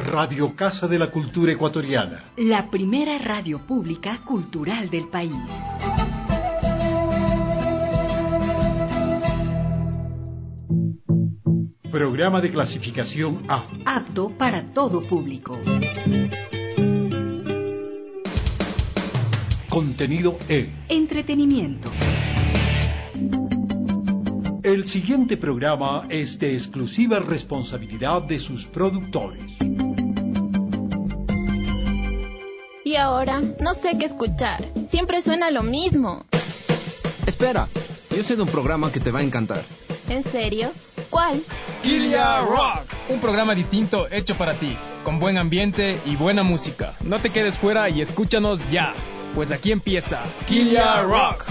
Radio Casa de la Cultura Ecuatoriana. La primera radio pública cultural del país. Programa de clasificación A. Apto para todo público. Contenido E. Entretenimiento. El siguiente programa es de exclusiva responsabilidad de sus productores. Y ahora no sé qué escuchar. Siempre suena lo mismo. Espera, yo sé de un programa que te va a encantar. ¿En serio? ¿Cuál? Kilia Rock, un programa distinto hecho para ti, con buen ambiente y buena música. No te quedes fuera y escúchanos ya, pues aquí empieza Kilia Rock.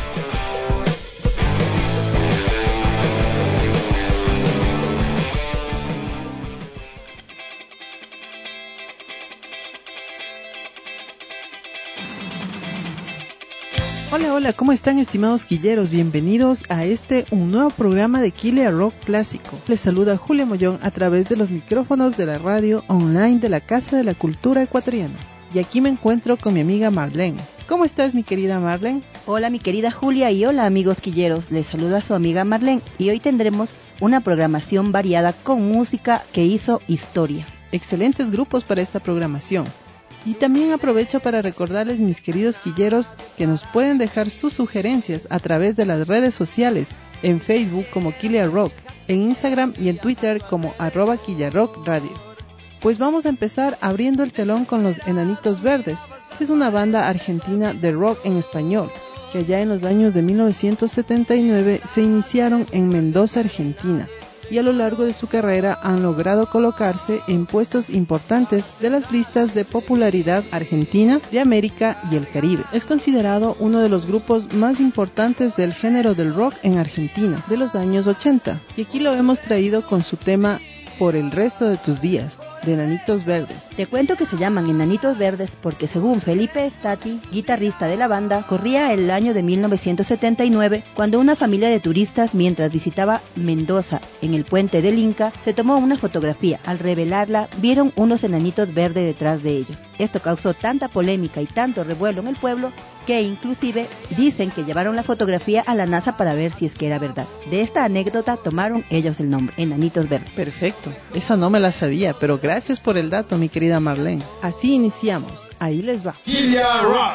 Hola, ¿cómo están, estimados quilleros? Bienvenidos a un nuevo programa de Kilia Rock Clásico. Les saluda Julia Mollón a través de los micrófonos de la radio online de la Casa de la Cultura Ecuatoriana. Y aquí me encuentro con mi amiga Marlene. ¿Cómo estás, mi querida Marlene? Hola, mi querida Julia, y hola, amigos quilleros. Les saluda su amiga Marlene, y hoy tendremos una programación variada con música que hizo historia. Excelentes grupos para esta programación. Y también aprovecho para recordarles, mis queridos quilleros, que nos pueden dejar sus sugerencias a través de las redes sociales, en Facebook como Kilia Rock, en Instagram y en Twitter como @KiliaRockRadio. Pues vamos a empezar abriendo el telón con los Enanitos Verdes. Es una banda argentina de rock en español, que allá en los años de 1979 se iniciaron en Mendoza, Argentina, y a lo largo de su carrera han logrado colocarse en puestos importantes de las listas de popularidad argentina, de América y el Caribe. Es considerado uno de los grupos más importantes del género del rock en Argentina de los años 80, y aquí lo hemos traído con su tema Por el resto de tus días, de Enanitos Verdes. Te cuento que se llaman Enanitos Verdes porque, según Felipe Stati, guitarrista de la banda, corría el año de 1979 cuando una familia de turistas, mientras visitaba Mendoza en el puente del Inca, se tomó una fotografía. Al revelarla, vieron unos enanitos verdes detrás de ellos. Esto causó tanta polémica y tanto revuelo en el pueblo que inclusive dicen que llevaron la fotografía a la NASA para ver si es que era verdad. De esta anécdota tomaron ellos el nombre, Enanitos Verdes. Perfecto, esa no me la sabía, pero gracias por el dato, mi querida Marlene. Así iniciamos, ahí les va. Kilia Rock.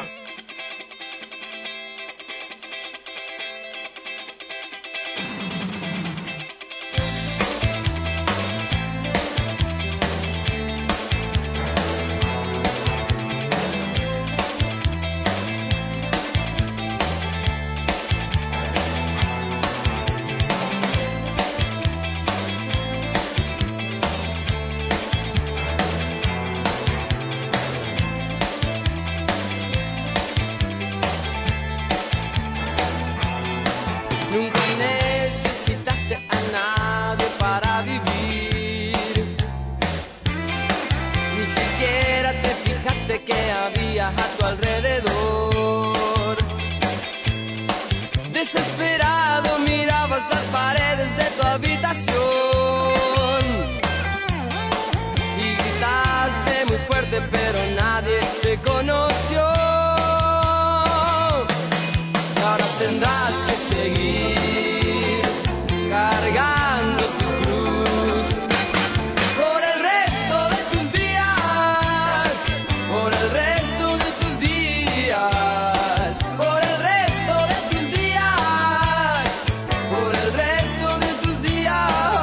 Desesperado mirabas las paredes de tu habitación y gritaste muy fuerte, pero nadie te conoció. Y ahora tendrás que seguir cargando tu cruz por el resto de tus días, por el resto de tus días, por el resto de tus días, por el resto de tus días.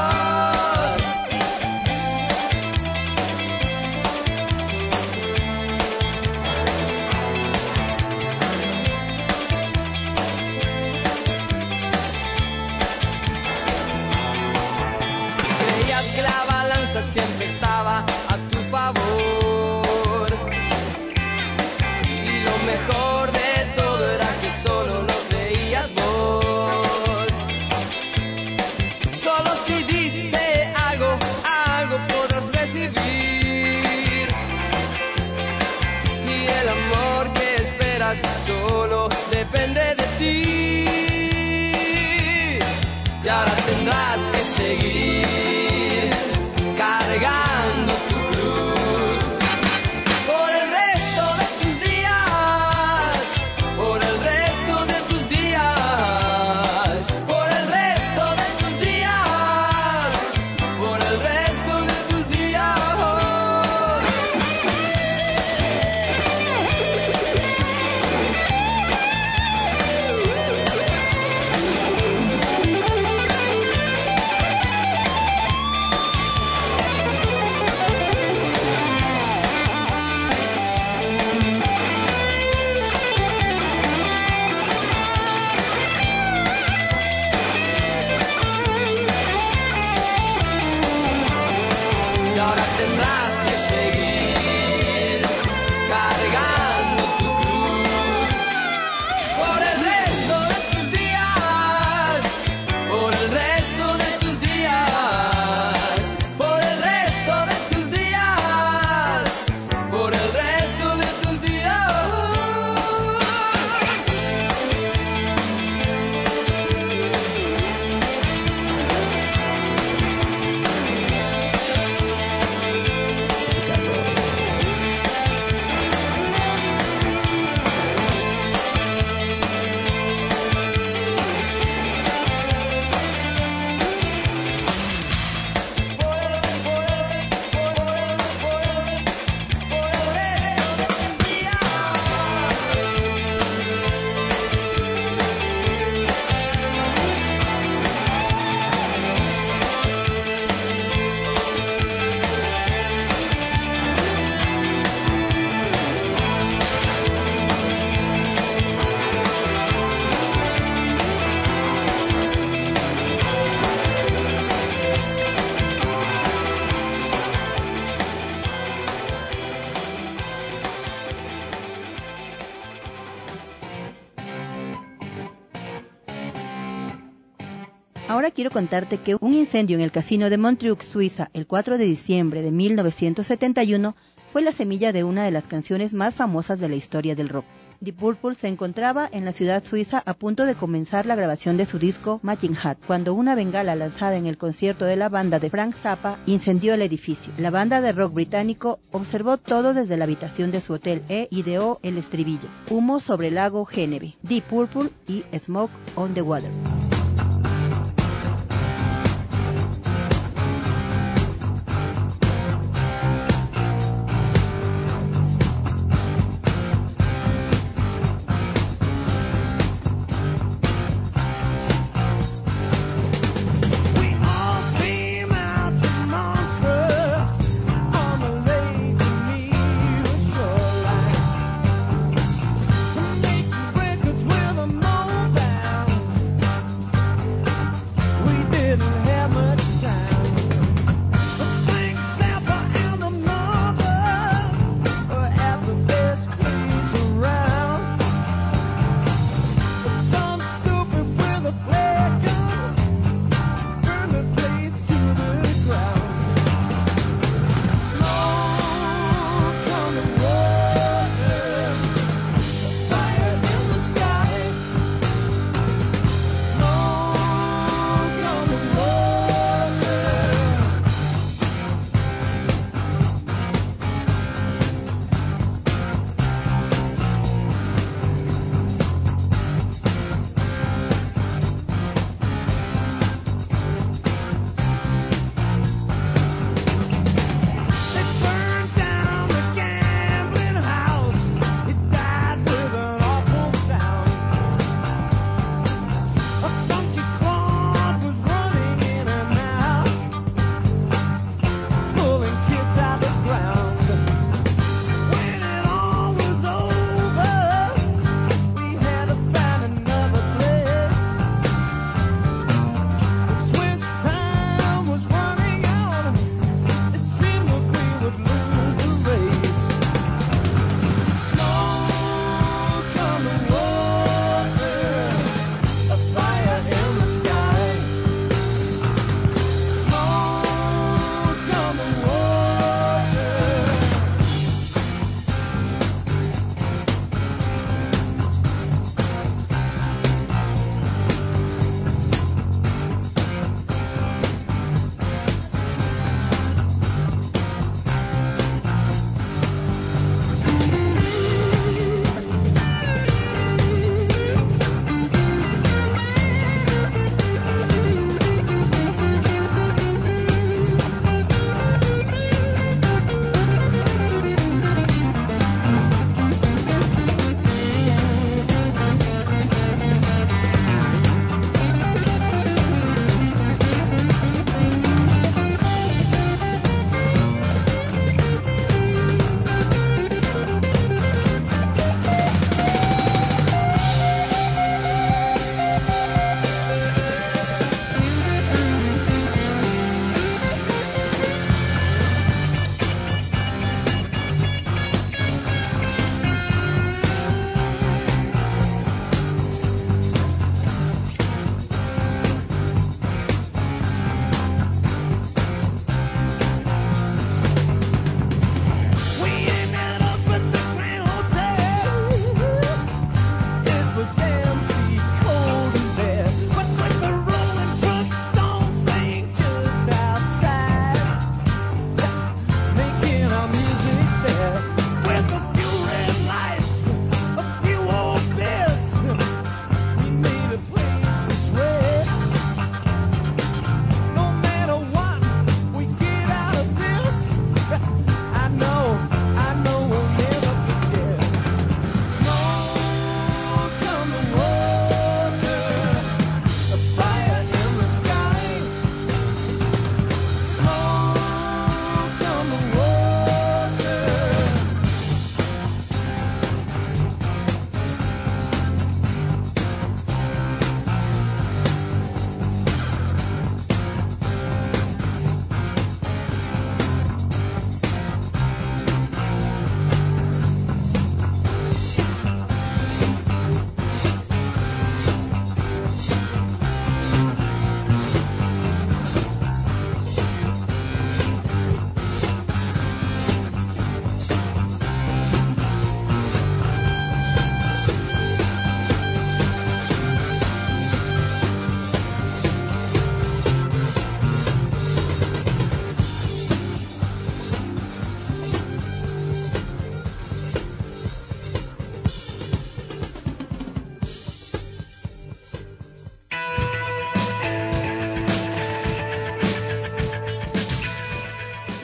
Creías que la balanza siempre estaba a tu favor, y lo mejor de todo era que solo lo veías vos. Solo si diste algo, algo podrás recibir, y el amor que esperas solo depende de ti. Y ahora tendrás que seguir cargando tu cruz tendrás que seguir cargando tu cruz por el resto de tus días, por el resto de tus días, por el resto de tus días, por el resto de tus días. Ahora quiero contarte que un incendio en el casino de Montreux, Suiza, el 4 de diciembre de 1971, fue la semilla de una de las canciones más famosas de la historia del rock. Deep Purple se encontraba en la ciudad suiza a punto de comenzar la grabación de su disco Machine Hat, cuando una bengala lanzada en el concierto de la banda de Frank Zappa incendió el edificio. La banda de rock británico observó todo desde la habitación de su hotel e ideó el estribillo: humo sobre el lago Geneve, Deep Purple y Smoke on the Water.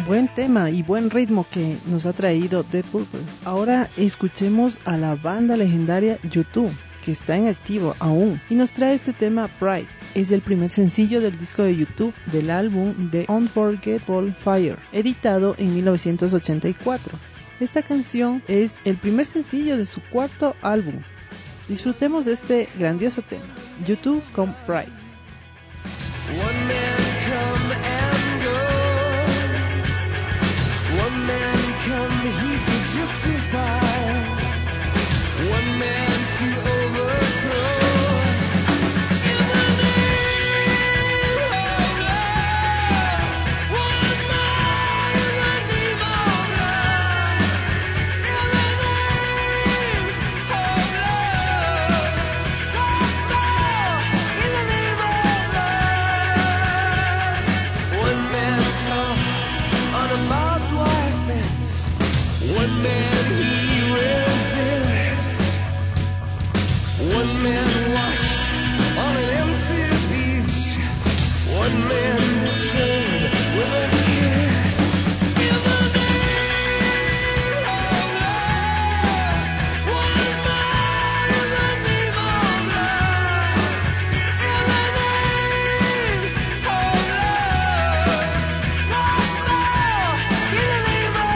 Buen tema y buen ritmo que nos ha traído Deep Purple. Ahora escuchemos a la banda legendaria U2, que está en activo aún, y nos trae este tema Pride. Es el primer sencillo del disco de U2 del álbum The Unforgettable Fire, editado en 1984. Esta canción es el primer sencillo de su cuarto álbum. Disfrutemos de este grandioso tema, U2 con Pride. One man come and go. One man come here to justify. One man to overthrow. In the name of love. One man in the name of love. In the name of love. In the name of love. One man come on a barbed wire fence. One man he resists. One man washed on an empty beach. One man betrayed with a kiss. In the name of love. One man in the name of love. In the name of love. In the name of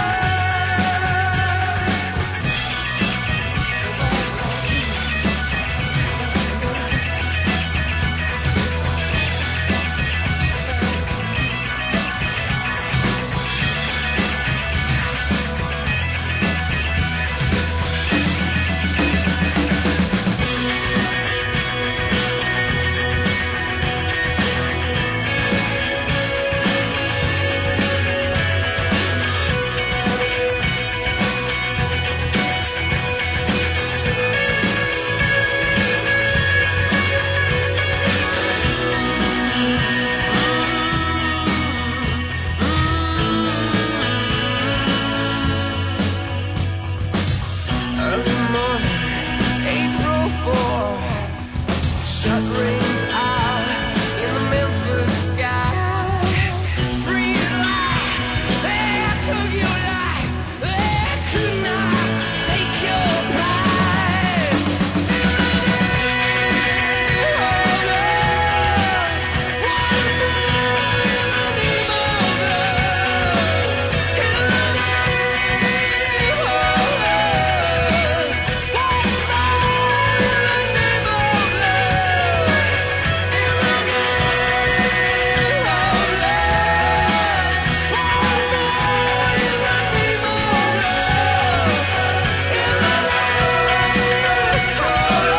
early morning, April 4. Shut rains out in the Memphis sky. Three lies, they took your life. They could not take your pride. In the name of love. One more in the name of love. In the name of love. One more in the name of love. In the name of love. One more in the name of love. In the name of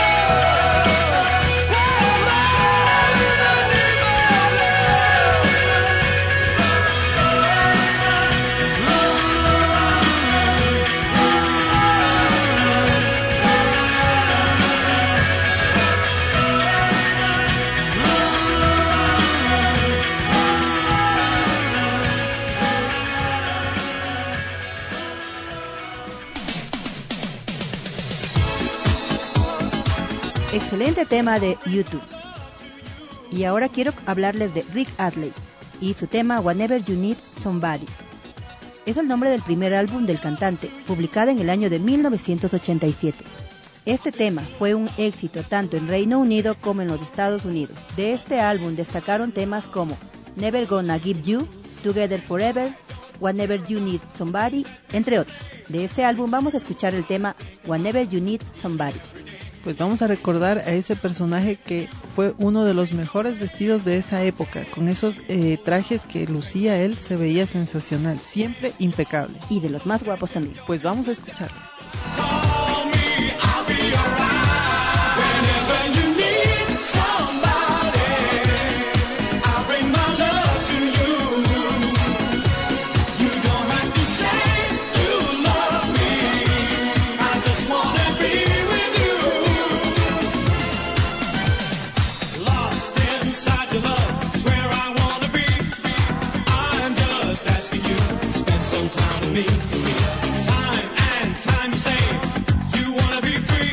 Excelente tema de U2. Y ahora quiero hablarles de Rick Astley y su tema Whenever You Need Somebody. Es el nombre del primer álbum del cantante, publicado en el año de 1987. Este tema fue un éxito tanto en Reino Unido como en los Estados Unidos. De este álbum destacaron temas como Never Gonna Give You, Together Forever, Whenever You Need Somebody, entre otros. De este álbum vamos a escuchar el tema Whenever You Need Somebody. Pues vamos a recordar a ese personaje que fue uno de los mejores vestidos de esa época. Con esos trajes que lucía él, se veía sensacional, siempre impecable. Y de los más guapos también. Pues vamos a escucharlo. Time and time you say you wanna be free.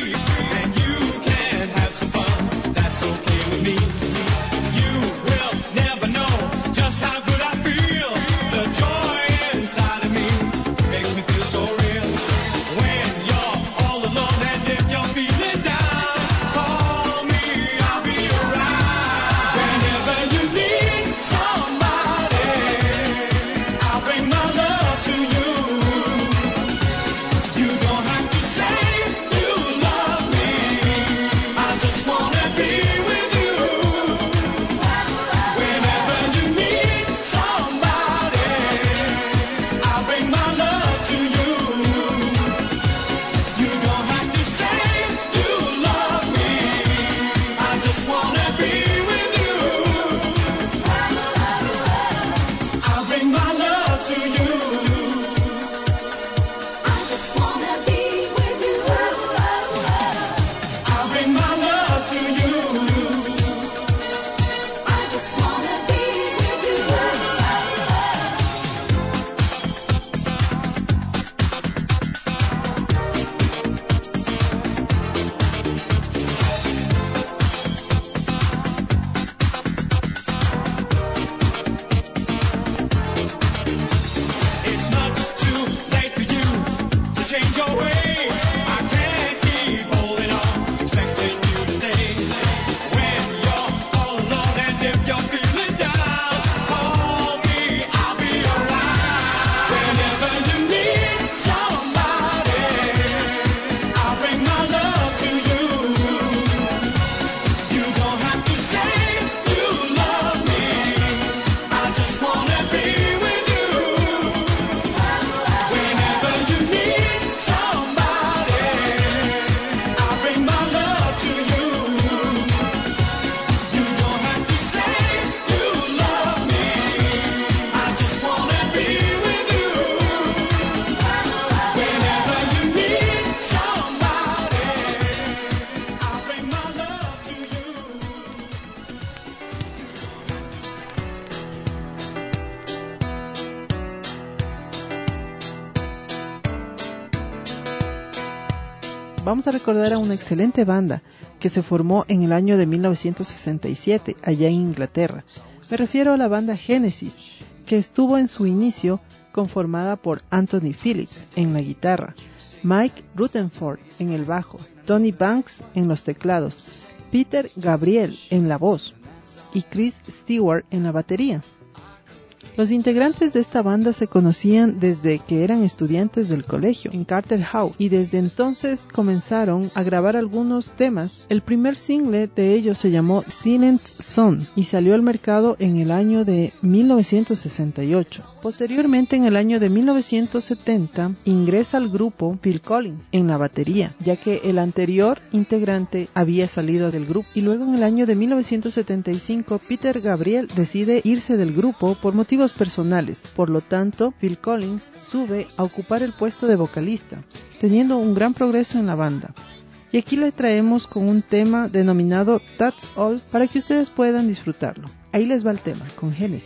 vamos a recordar a una excelente banda que se formó en el año de 1967 allá en Inglaterra. Me refiero a la banda Genesis, que estuvo en su inicio conformada por Anthony Phillips en la guitarra, Mike Rutherford en el bajo, Tony Banks en los teclados, Peter Gabriel en la voz y Chris Stewart en la batería. Los integrantes de esta banda se conocían desde que eran estudiantes del colegio en Carter House y desde entonces comenzaron a grabar algunos temas. El primer single de ellos se llamó Silent Son y salió al mercado en el año de 1968. Posteriormente, en el año de 1970, ingresa al grupo Phil Collins en la batería, ya que el anterior integrante había salido del grupo. Y luego en el año de 1975, Peter Gabriel decide irse del grupo por motivos personales. Por lo tanto, Phil Collins sube a ocupar el puesto de vocalista, teniendo un gran progreso en la banda. Y aquí le traemos con un tema denominado That's All para que ustedes puedan disfrutarlo. Ahí les va el tema con Genesis.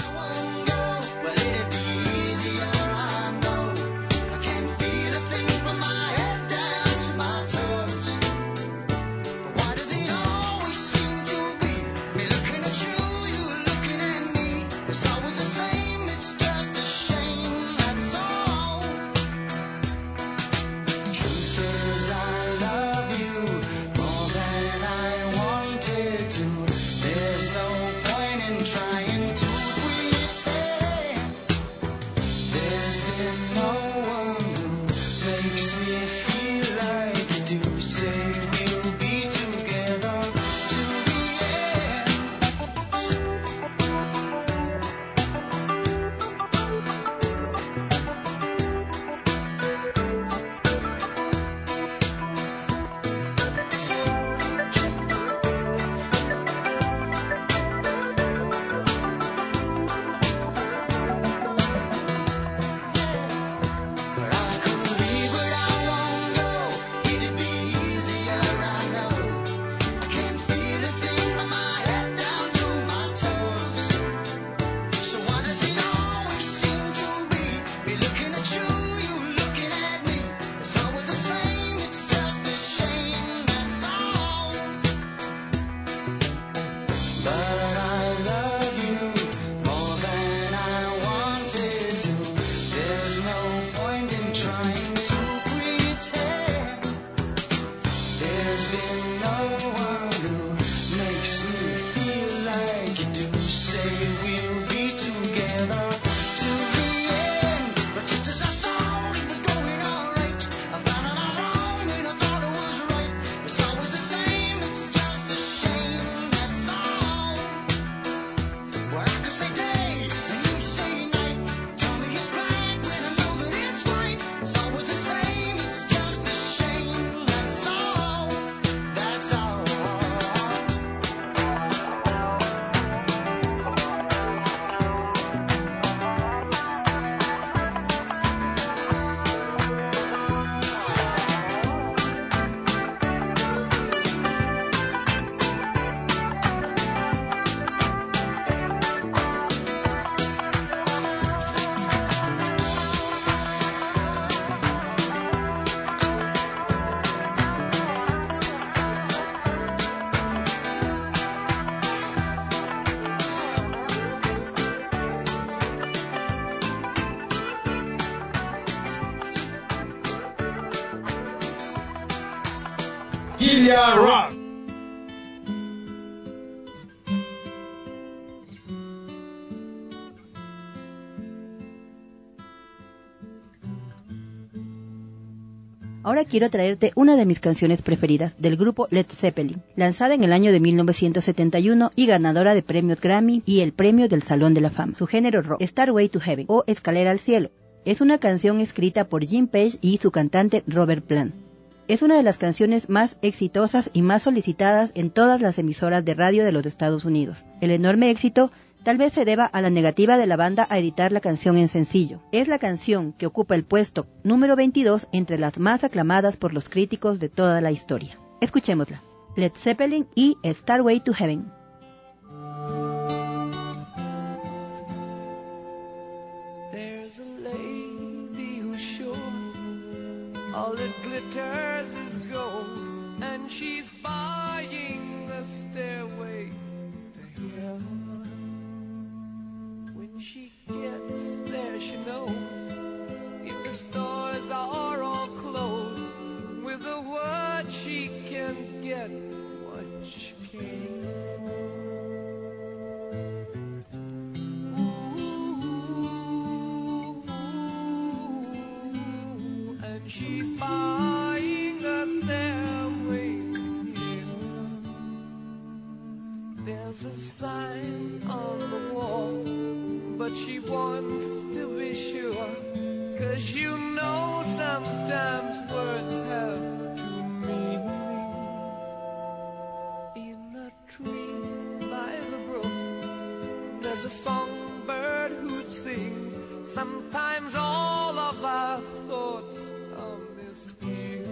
There's no point in trying to pretend. There's been no one who makes me feel like you do. Say we'll be together to the end. But I could leave, but I won't go. It'd be easier, I know. I can't feel a thing from my head down to my toes. So why does it always seem to be me looking at you, you looking at me? It's always the same, it's just a shame, that's all. But I love you more than I wanted to. There's no point in trying to pretend. There's been no one who makes me feel like you do. Say we'll be together to the end. But just as I thought it was going alright, I found out I'm wrong when I thought it was right. It's always the same, it's just a shame, that's all. Well, I could say day and you say night. Tell me it's black when I know that it's white. It's always the same, it's just a shame, that's all. That's all. Kilia Rock. Ahora quiero traerte una de mis canciones preferidas del grupo Led Zeppelin, lanzada en el año de 1971 y ganadora de premios Grammy y el premio del Salón de la Fama. Su género rock, Stairway to Heaven o Escalera al Cielo, es una canción escrita por Jim Page y su cantante Robert Plant. Es una de las canciones más exitosas y más solicitadas en todas las emisoras de radio de los Estados Unidos. El enorme éxito tal vez se deba a la negativa de la banda a editar la canción en sencillo. Es la canción que ocupa el puesto número 22 entre las más aclamadas por los críticos de toda la historia. Escuchémosla. Led Zeppelin y Stairway to Heaven. There's a lady who's sure all that glitters is gold, and she's buying the stairway to heaven. When she gets there, she knows if the stores are all closed, with a word she can get what she came for. Ooh, and she's buying a stairway to heaven. There's a sign on the wall, but she wants to be sure, 'cause you know sometimes words have two meanings. In a tree by the brook, there's a songbird who sings. Sometimes all of our thoughts are misgiven.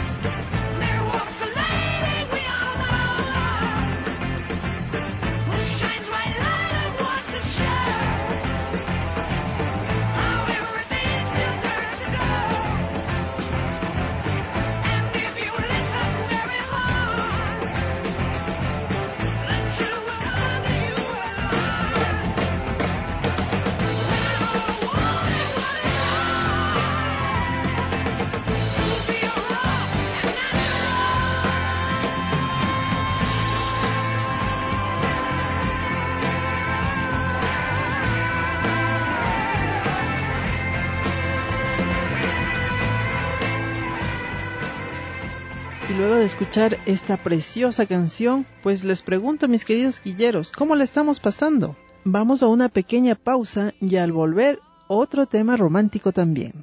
Luego de escuchar esta preciosa canción, pues les pregunto, mis queridos quilleros, ¿cómo la estamos pasando? Vamos a una pequeña pausa y al volver, otro tema romántico también.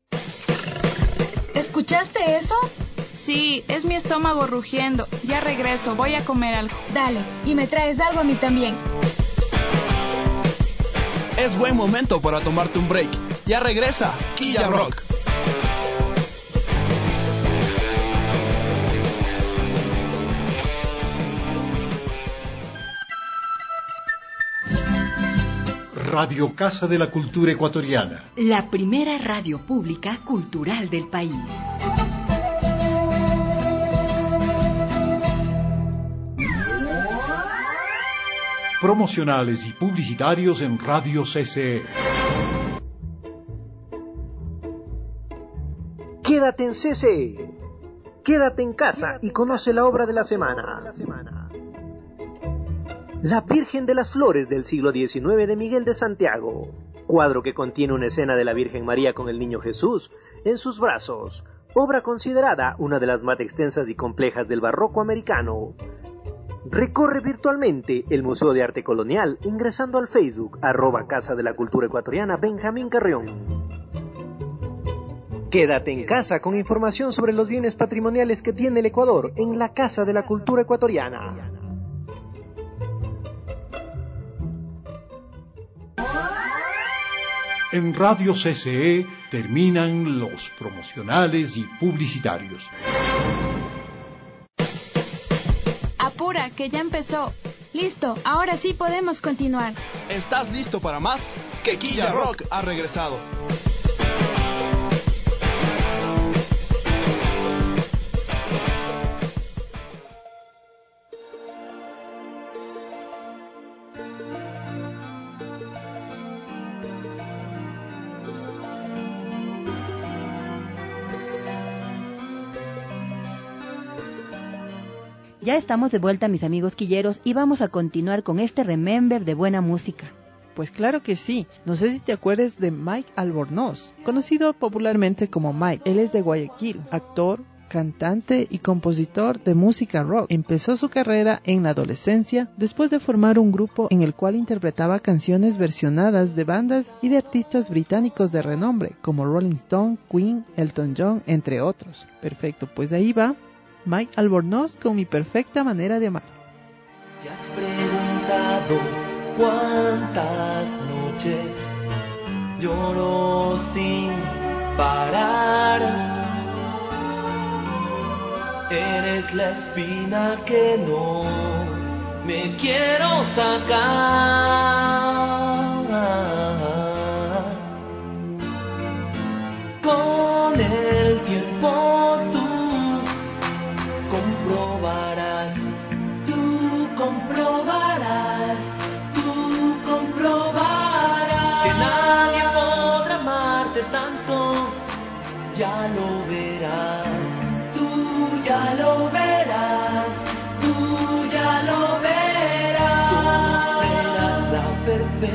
¿Escuchaste eso? Sí, es mi estómago rugiendo. Ya regreso, voy a comer algo. Dale, y me traes algo a mí también. Es buen momento para tomarte un break. Ya regresa, Quilla Rock. Radio Casa de la Cultura Ecuatoriana. La primera radio pública cultural del país. Promocionales y publicitarios en Radio CCE. Quédate en CCE. Quédate en casa y conoce la obra de la semana. La Virgen de las Flores del siglo XIX de Miguel de Santiago. Cuadro que contiene una escena de la Virgen María con el Niño Jesús en sus brazos. Obra considerada una de las más extensas y complejas del barroco americano. Recorre virtualmente el Museo de Arte Colonial ingresando al Facebook @Casa de la Cultura Ecuatoriana Benjamín Carrión. Quédate en casa con información sobre los bienes patrimoniales que tiene el Ecuador en la Casa de la Cultura Ecuatoriana. En Radio CCE terminan los promocionales y publicitarios. Apura, que ya empezó. Listo, ahora sí podemos continuar. ¿Estás listo para más? Que Quilla Rock ha regresado. Ya estamos de vuelta, mis amigos quilleros, y vamos a continuar con este remember de buena música. Pues claro que sí. No sé si te acuerdas de Mike Albornoz, conocido popularmente como Mike. Él es de Guayaquil, actor, cantante y compositor de música rock. Empezó su carrera en la adolescencia después de formar un grupo en el cual interpretaba canciones versionadas de bandas y de artistas británicos de renombre como Rolling Stone, Queen, Elton John, entre otros. Perfecto, pues ahí va Mike Albornoz con Mi Perfecta Manera de Amar. ¿Te has preguntado cuántas noches lloro sin parar? Eres la espina que no me quiero sacar. Con el tiempo tú comprobarás que nadie podrá amarte tanto. Ya lo verás, tú ya lo verás, tú ya lo verás. Tú serás la perfecta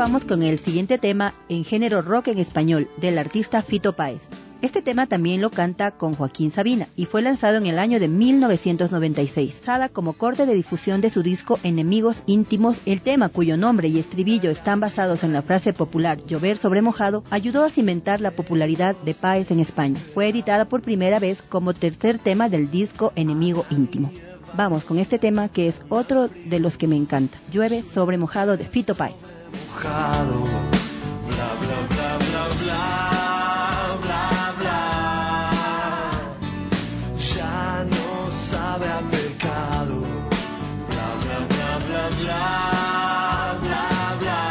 vamos con el siguiente tema en género rock en español, del artista Fito Páez. Este tema también lo canta con Joaquín Sabina y fue lanzado en el año de 1996, usada como corte de difusión de su disco Enemigos Íntimos. El tema, cuyo nombre y estribillo están basados en la frase popular llover sobre mojado, ayudó a cimentar la popularidad de Páez en España. Fue editada por primera vez como tercer tema del disco Enemigo Íntimo. Vamos con este tema que es otro de los que me encanta, Llueve sobre mojado de Fito Páez. Mojado, bla bla bla bla bla bla bla, ya no sabe a pecado, bla bla bla bla bla bla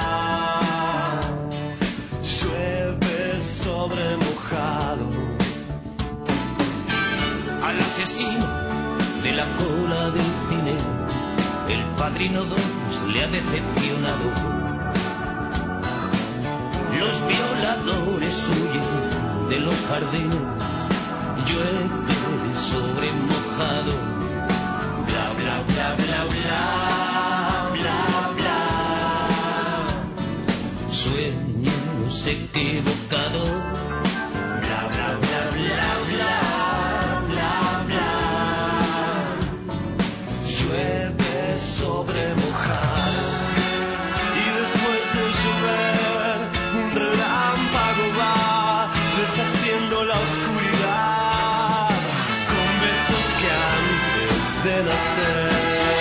bla, llueve sobre mojado. Al asesino de la cola del cine, el Padrino 2 le ha decepcionado. Los violadores huyen de los jardines, llueve sobre mojado, bla bla bla bla bla bla bla, sueños equivocados, bla bla bla bla bla bla bla, llueve sobre mojado. Y después de llover un relámpago va deshaciendo la oscuridad con besos que antes de nacer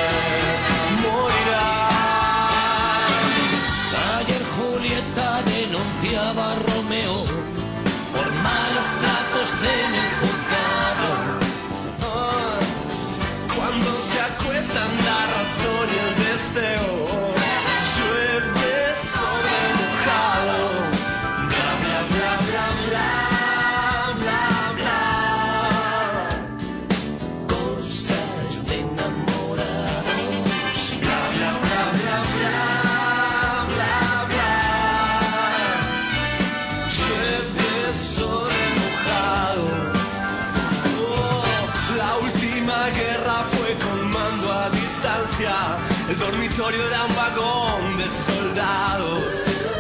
morirán. Ayer Julieta denunciaba a Romeo por malos tratos en el juzgado. Cuando se acuestan la razón y el deseo, llueve sobre mojado, bla bla bla bla bla bla bla, cosas de enamorados, bla bla bla bla bla bla bla, llueve sobre mojado. La última guerra fue con mando a distancia, el dormitorio era un vagón de soldados.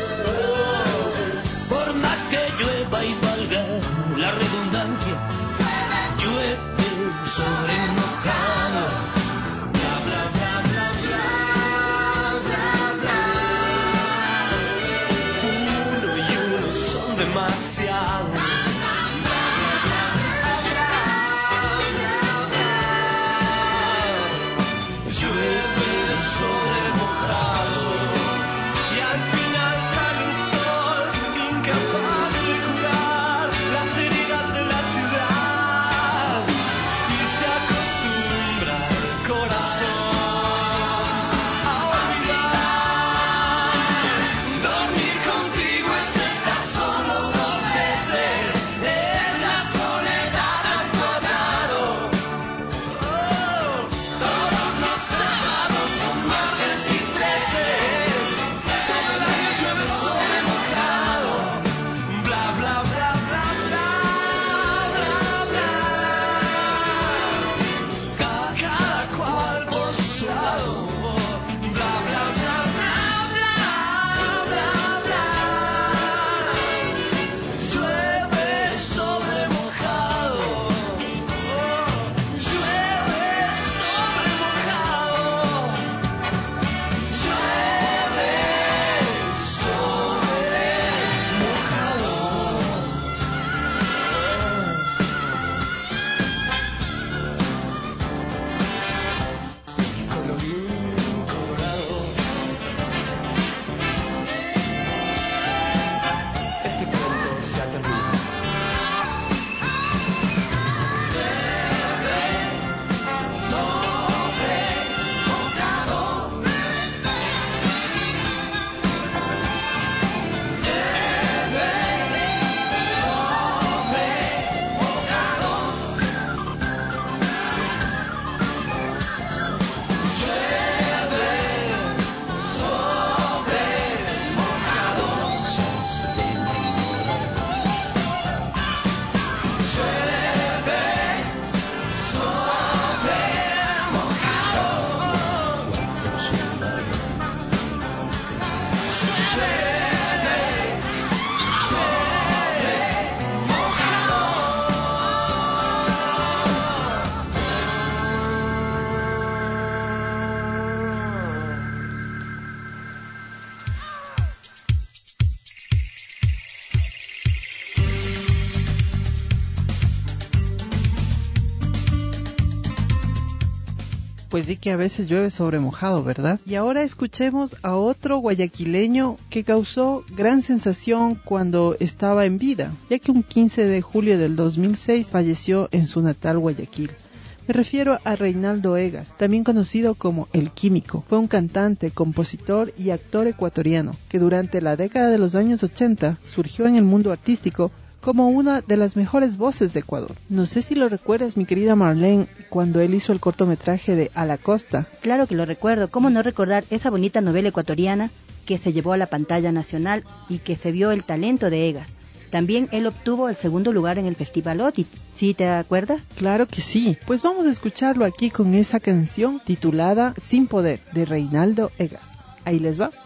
Por más que llueva y valga la redundancia, llueve sobre mojado, bla bla bla bla bla bla bla, uno y uno son demasiados. Sobre mojado y al final sale un sol incapaz de curar las heridas de la ciudad y se acostumbra el corazón a olvidar. Dormir contigo es estar solo 2 veces, es la soledad al cuadrado. Todos los sábados son más Pues sí que a veces llueve sobre mojado, ¿verdad? Y ahora escuchemos a otro guayaquileño que causó gran sensación cuando estaba en vida, ya que un 15 de julio del 2006 falleció en su natal Guayaquil. Me refiero a Reinaldo Egas, también conocido como El Químico. Fue un cantante, compositor y actor ecuatoriano que durante la década de los años 80 surgió en el mundo artístico como una de las mejores voces de Ecuador. No sé si lo recuerdas, mi querida Marlene, cuando él hizo el cortometraje de A la Costa. Claro que lo recuerdo. ¿Cómo no recordar esa bonita novela ecuatoriana que se llevó a la pantalla nacional y que se vio el talento de Egas? También él obtuvo el segundo lugar en el Festival OTI. ¿Sí te acuerdas? Claro que sí. Pues vamos a escucharlo aquí con esa canción titulada Sin Poder, de Reinaldo Egas. Ahí les va.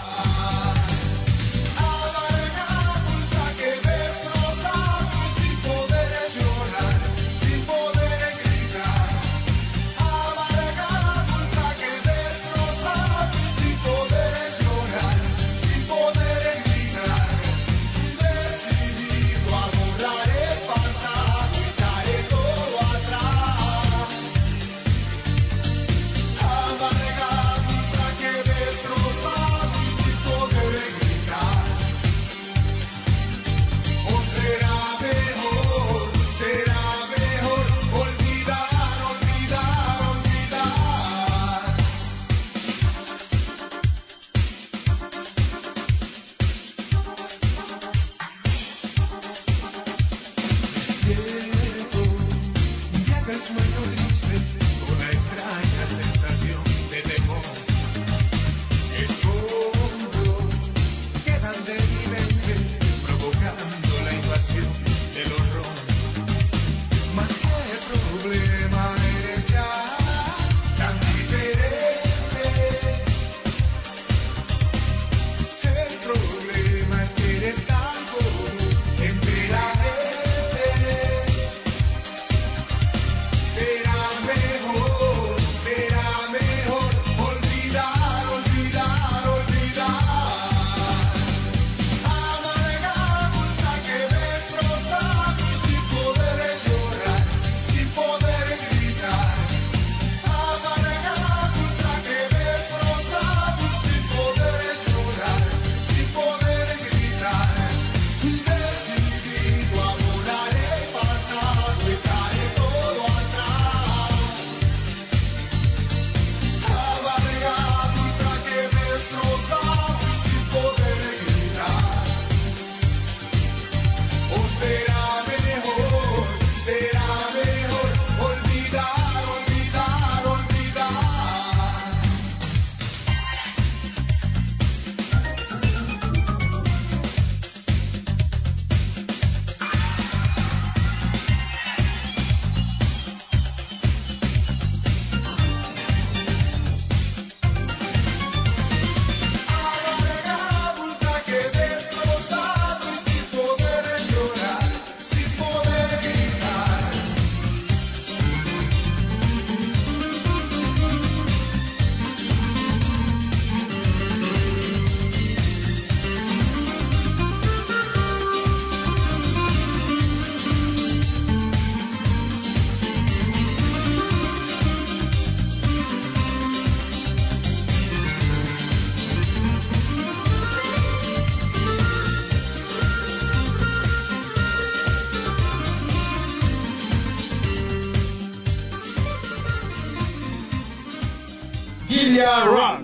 Kilia Rock.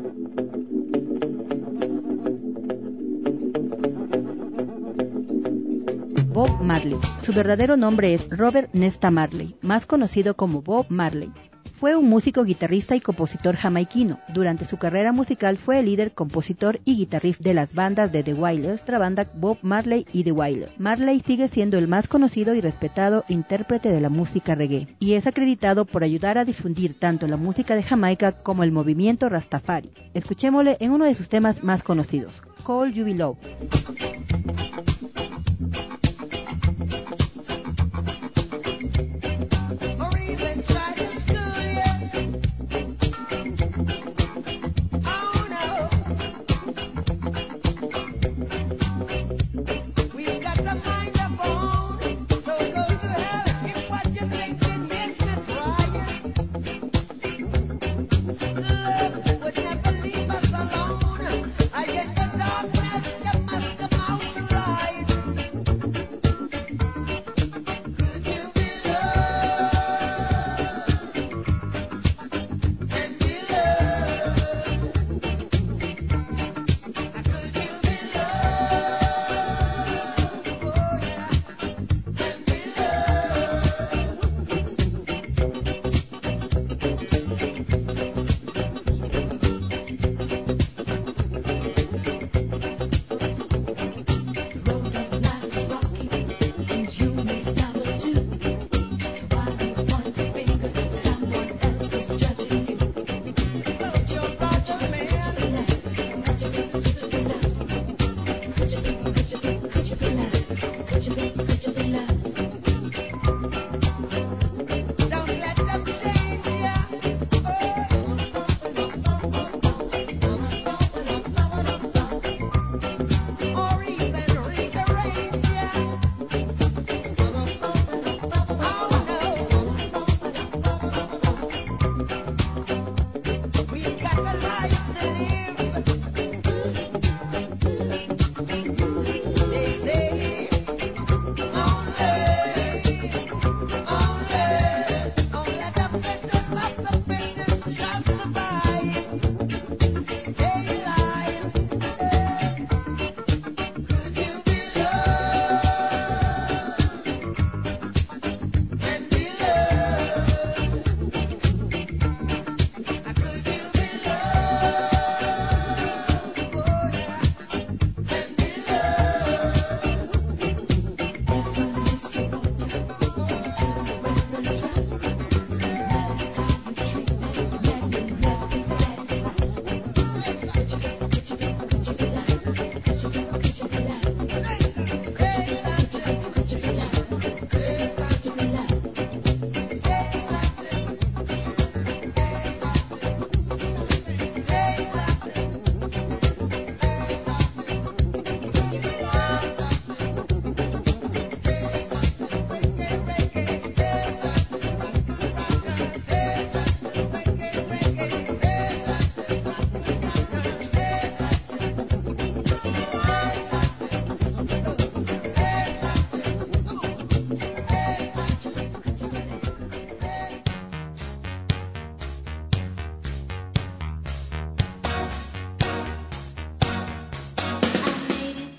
Bob Marley. Su verdadero nombre es Robert Nesta Marley, más conocido como Bob Marley. Fue un músico, guitarrista y compositor jamaiquino. Durante su carrera musical fue el líder, compositor y guitarrista de las bandas de The Wailers, otra banda Bob Marley y The Wailers. Marley sigue siendo el más conocido y respetado intérprete de la música reggae, y es acreditado por ayudar a difundir tanto la música de Jamaica como el movimiento Rastafari. Escuchémosle en uno de sus temas más conocidos, Call You Be Love.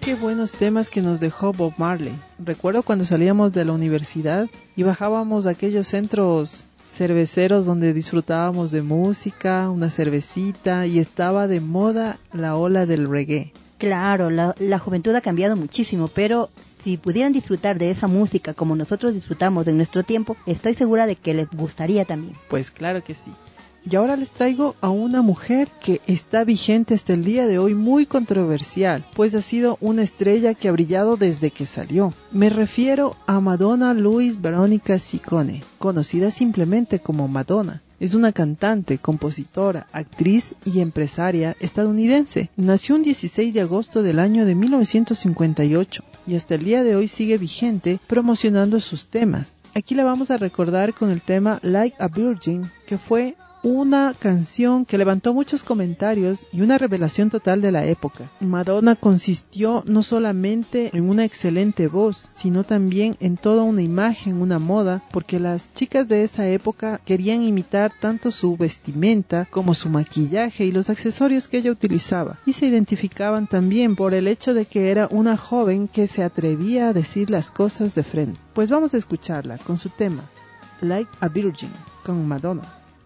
Qué buenos temas que nos dejó Bob Marley. Recuerdo cuando salíamos de la universidad y bajábamos a aquellos centros cerveceros donde disfrutábamos de música, una cervecita, y estaba de moda la ola del reggae. Claro, la juventud ha cambiado muchísimo, pero si pudieran disfrutar de esa música como nosotros disfrutamos en nuestro tiempo, estoy segura de que les gustaría también. Pues claro que sí. Y ahora les traigo a una mujer que está vigente hasta el día de hoy, muy controversial, pues ha sido una estrella que ha brillado desde que salió. Me refiero a Madonna Louise Veronica Ciccone, conocida simplemente como Madonna. Es una cantante, compositora, actriz y empresaria estadounidense. Nació un 16 de agosto del año de 1958 y hasta el día de hoy sigue vigente promocionando sus temas. Aquí la vamos a recordar con el tema Like a Virgin, que fue una canción que levantó muchos comentarios y una revelación total de la época. Madonna consistió no solamente en una excelente voz, sino también en toda una imagen, una moda, porque las chicas de esa época querían imitar tanto su vestimenta como su maquillaje y los accesorios que ella utilizaba, y se identificaban también por el hecho de que era una joven que se atrevía a decir las cosas de frente. Pues vamos a escucharla con su tema Like a Virgin con Madonna.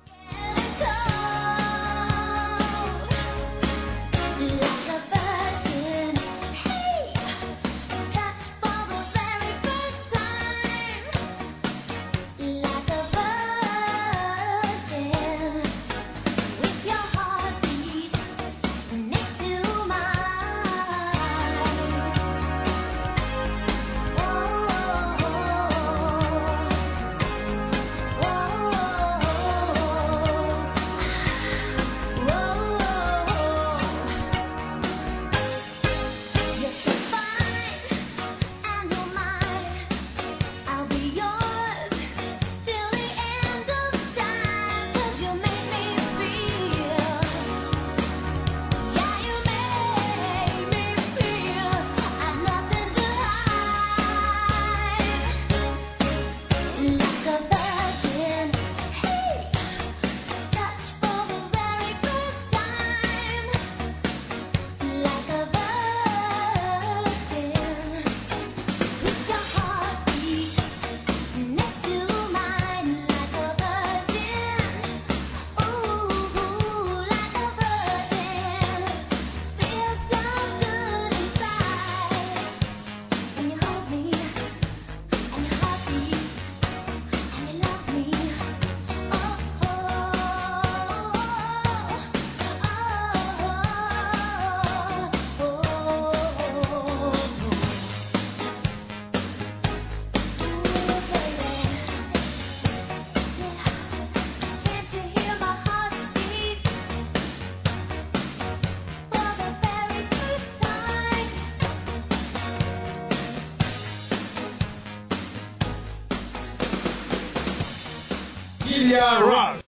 Rock.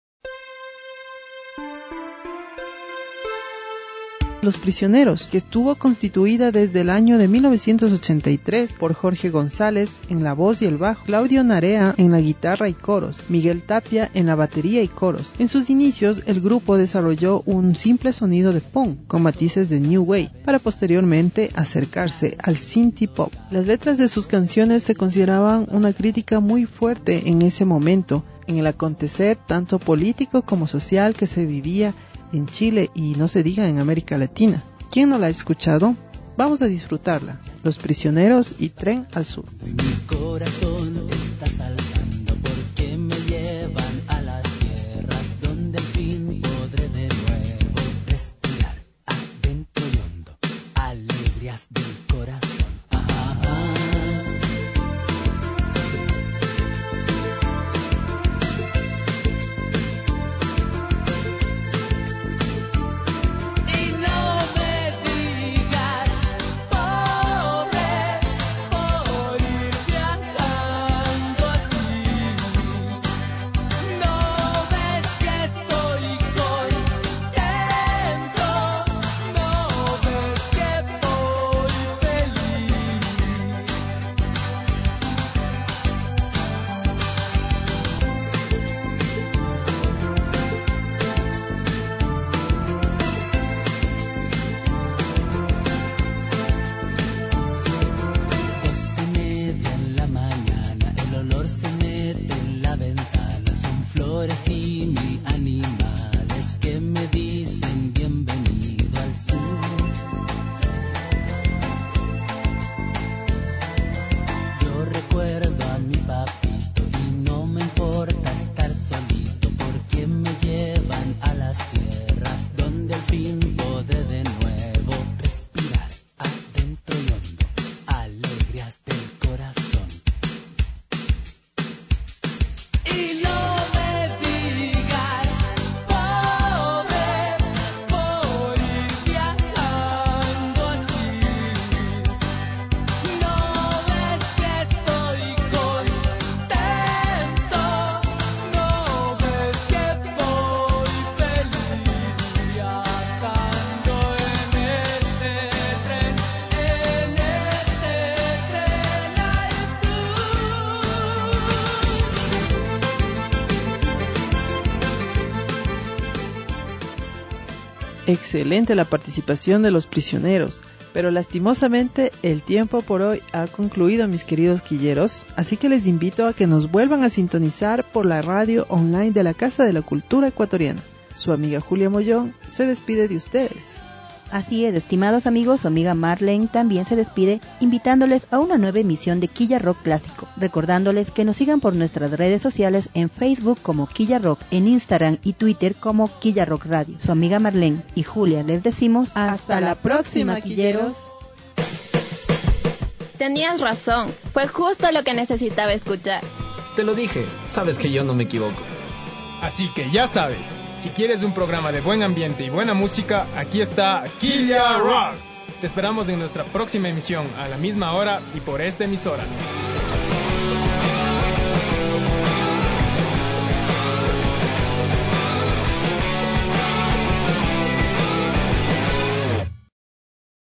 Los Prisioneros, que estuvo constituida desde el año de 1983 por Jorge González en la voz y el bajo, Claudio Narea en la guitarra y coros, Miguel Tapia en la batería y coros. En sus inicios, el grupo desarrolló un simple sonido de punk con matices de new wave, para posteriormente acercarse al synth pop. Las letras de sus canciones se consideraban una crítica muy fuerte en ese momento, en el acontecer tanto político como social que se vivía en Chile y no se diga en América Latina. ¿Quién no la ha escuchado? Vamos a disfrutarla. Los Prisioneros y Tren al Sur. Mi corazón está saltando porque me llevan a las tierras donde al fin podré de nuevo respirar adentro y hondo alegrías del corazón. Feliz. Excelente la participación de los prisioneros, pero lastimosamente el tiempo por hoy ha concluido, mis queridos quilleros, así que les invito a que nos vuelvan a sintonizar por la radio online de la Casa de la Cultura Ecuatoriana. Su amiga Julia Mollón se despide de ustedes. Así es, estimados amigos, su amiga Marlene también se despide invitándoles a una nueva emisión de Quilla Rock Clásico, recordándoles que nos sigan por nuestras redes sociales en Facebook como Quilla Rock, en Instagram y Twitter como Quilla Rock Radio. Su amiga Marlene y Julia les decimos hasta la próxima, quilleros. Tenías razón, fue justo lo que necesitaba escuchar. Te lo dije, sabes que yo no me equivoco. Así que ya sabes, si quieres un programa de buen ambiente y buena música, aquí está Quilla Rock. Te esperamos en nuestra próxima emisión a la misma hora y por esta emisora.